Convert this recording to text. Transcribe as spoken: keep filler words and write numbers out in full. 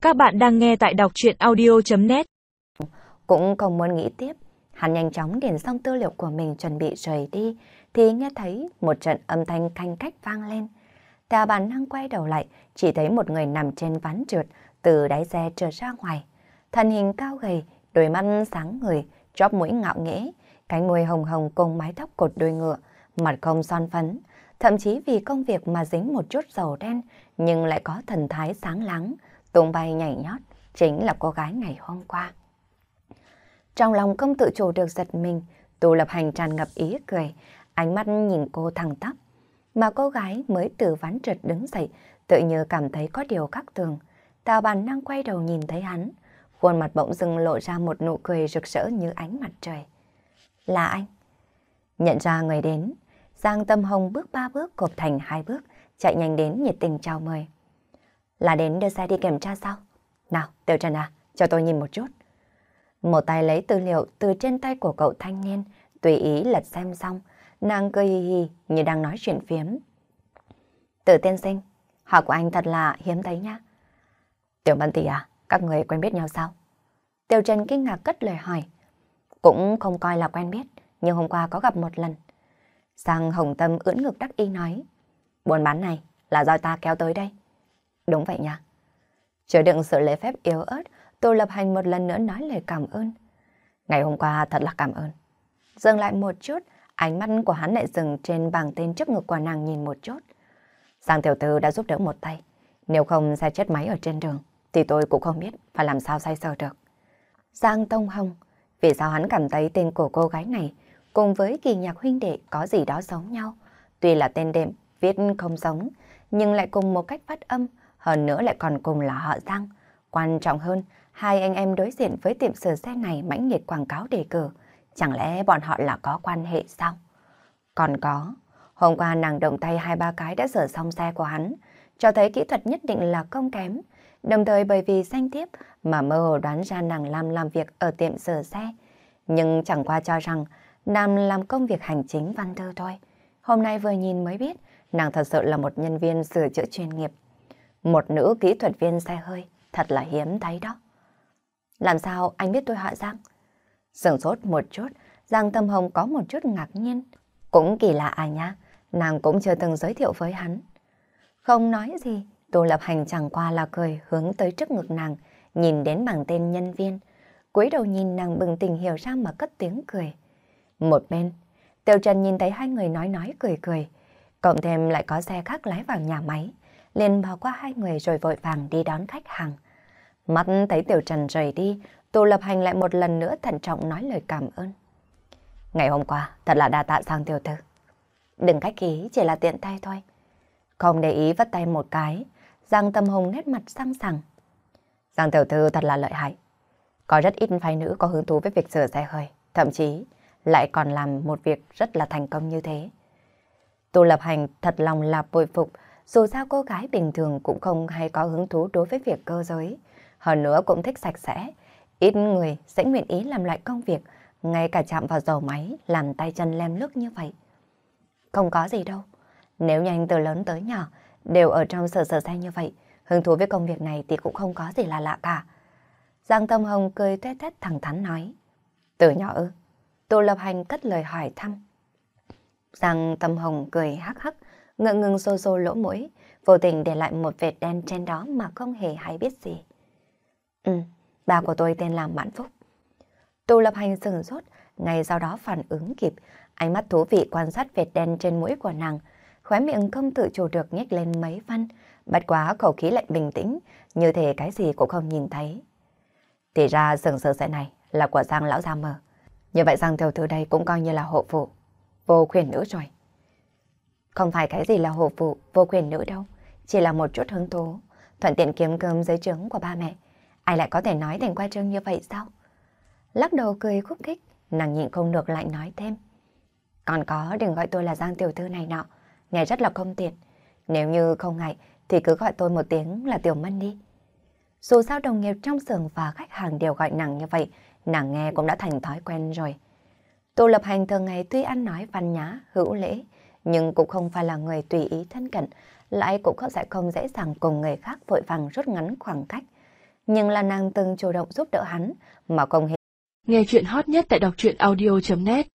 Các bạn đang nghe tại đọc truyện audio chấm net. Cũng không muốn nghĩ tiếp, hắn nhanh chóng điền xong tư liệu của mình chuẩn bị rời đi, thì nghe thấy một trận âm thanh canh cách vang lên. Theo bản năng quay đầu lại, chỉ thấy một người nằm trên ván trượt, từ đáy xe trượt ra ngoài. Thân hình cao gầy, đôi mắt sáng người, chóp mũi ngạo nghễ, cánh môi hồng hồng cùng mái tóc cột đuôi ngựa, mặt không son phấn. Thậm chí vì công việc mà dính một chút dầu đen, nhưng lại có thần thái sáng láng, tung bay nhảy nhót, chính là cô gái ngày hôm qua. Trong lòng không tự chủ được giật mình, Tô Lập Hành tràn ngập ý cười, ánh mắt nhìn cô thẳng tắp. Mà cô gái mới từ ván trượt đứng dậy, tự như cảm thấy có điều khác thường. Theo bản năng quay đầu nhìn thấy hắn, khuôn mặt bỗng dưng lộ ra một nụ cười rực rỡ như ánh mặt trời. Là anh. Nhận ra người đến, Giang Tâm Hồng bước ba bước cộp thành hai bước, chạy nhanh đến nhiệt tình chào mời. Là đến đưa xe đi kiểm tra sao? Nào, Tiểu Trần à, cho tôi nhìn một chút. Một tay lấy tư liệu từ trên tay của cậu thanh niên, tùy ý lật xem xong, nàng cười hì hì như đang nói chuyện phiếm. Tử tiên sinh, họ của anh thật là hiếm thấy nha. Tiểu Mân tỷ à, các người quen biết nhau sao? Tiểu Trần kinh ngạc cất lời hỏi. Cũng không coi là quen biết, nhưng hôm qua có gặp một lần. Giang Hồng Tâm ưỡn ngực đắc ý nói. Buôn bán này là do ta kéo tới đây. Đúng vậy nha. Chứa đựng sự lễ phép yếu ớt, Tô Lập Hành một lần nữa nói lời cảm ơn. Ngày hôm qua thật là cảm ơn. Dừng lại một chút, ánh mắt của hắn lại dừng trên bảng tên trước ngực của nàng nhìn một chút. Giang tiểu thư đã giúp đỡ một tay. Nếu không xe chết máy ở trên đường, thì tôi cũng không biết phải làm sao xoay sở được. Giang Tông Hồng, vì sao hắn cảm thấy tên của cô gái này cùng với Kỳ Nhạc huynh đệ có gì đó giống nhau. Tuy là tên đệm, viết không giống, nhưng lại cùng một cách phát âm, hơn nữa lại còn cùng là họ Giang. Quan trọng hơn, hai anh em đối diện với tiệm sửa xe này mãnh liệt quảng cáo đề cử. Chẳng lẽ bọn họ là có quan hệ sao? Còn có, hôm qua nàng động tay hai ba cái đã sửa xong xe của hắn, cho thấy kỹ thuật nhất định là không kém. Đồng thời bởi vì danh thiếp mà mơ hồ đoán ra nàng Lam làm việc ở tiệm sửa xe. Nhưng chẳng qua cho rằng nàng làm công việc hành chính văn thư thôi. Hôm nay vừa nhìn mới biết, nàng thật sự là một nhân viên sửa chữa chuyên nghiệp. Một nữ kỹ thuật viên xe hơi, thật là hiếm thấy đó. Làm sao anh biết tôi họ Giang? Sửng sốt một chút, Giang Tâm Hồng có một chút ngạc nhiên. Cũng kỳ lạ à nhá, nàng cũng chưa từng giới thiệu với hắn. Không nói gì, Tô Lập Hành chẳng qua là cười hướng tới trước ngực nàng, nhìn đến bảng tên nhân viên. Cúi đầu nhìn nàng bừng tỉnh hiểu ra mà cất tiếng cười. Một bên, Tiểu Trần nhìn thấy hai người nói nói cười cười. Cộng thêm lại có xe khác lái vào nhà máy, liền bỏ qua hai người rồi vội vàng đi đón khách hàng. Mắt thấy Tiểu Trần rời đi, Tô Lập Hành lại một lần nữa thận trọng nói lời cảm ơn. Ngày hôm qua, thật là đa tạ Giang tiểu thư. Đừng khách khí, chỉ là tiện tay thôi. Không để ý vất tay một cái, Giang Tâm Hồng nét mặt sang sảng. Giang tiểu thư thật là lợi hại. Có rất ít phái nữ có hứng thú với việc sửa xe hơi, thậm chí lại còn làm một việc rất là thành công như thế. Tô Lập Hành thật lòng là bội phục, dù sao cô gái bình thường cũng không hay có hứng thú đối với việc cơ giới. Hơn nữa cũng thích sạch sẽ, ít người sẽ nguyện ý làm lại công việc, ngay cả chạm vào dầu máy, làm tay chân lem lướt như vậy. Không có gì đâu, nếu như anh từ lớn tới nhỏ đều ở trong sở sở xe như vậy, hứng thú với công việc này thì cũng không có gì là lạ cả. Giang Tâm Hồng cười tuét tuét thẳng thắn nói. Từ nhỏ ư? Tô Lập Hành cất lời hỏi thăm. Giang Tâm Hồng cười hắc hắc, ngượng ngừng xô xô lỗ mũi, vô tình để lại một vệt đen trên đó mà không hề hay biết gì. Ừ, ba của tôi tên là Mãn Phúc. Tô Lập Hành sửng sốt, ngay sau đó phản ứng kịp, ánh mắt thú vị quan sát vệt đen trên mũi của nàng, khóe miệng không tự chủ được nhếch lên mấy phân, bất quá khẩu khí lại bình tĩnh, như thể cái gì cũng không nhìn thấy. Thì ra sừng sờ xe này là của Giang lão gia mờ. Như vậy Giang tiểu thư đây cũng coi như là hộ phụ, vô quyền nữ rồi. Không phải cái gì là hộ phụ, vô quyền nữ đâu, chỉ là một chút hứng thú, thuận tiện kiếm cơm dưới trướng của ba mẹ. Ai lại có thể nói thành qua trương như vậy sao? Lắc đầu cười khúc khích, nàng nhịn không được lại nói thêm. Còn có đừng gọi tôi là Giang tiểu thư này nọ, nghe rất là không tiện. Nếu như không ngại thì cứ gọi tôi một tiếng là Tiểu Mân đi. Dù sao đồng nghiệp trong xưởng và khách hàng đều gọi nàng như vậy, nàng nghe cũng đã thành thói quen rồi. Tô Lập Hành thường ngày tuy ăn nói văn nhã, hữu lễ, nhưng cũng không phải là người tùy ý thân cận, lại cũng không sẽ không dễ dàng cùng người khác vội vàng rút ngắn khoảng cách. nhưng là nàng từng chủ động giúp đỡ hắn, mà không hề. Nghe chuyện hot nhất tại đọc truyện audio chấm net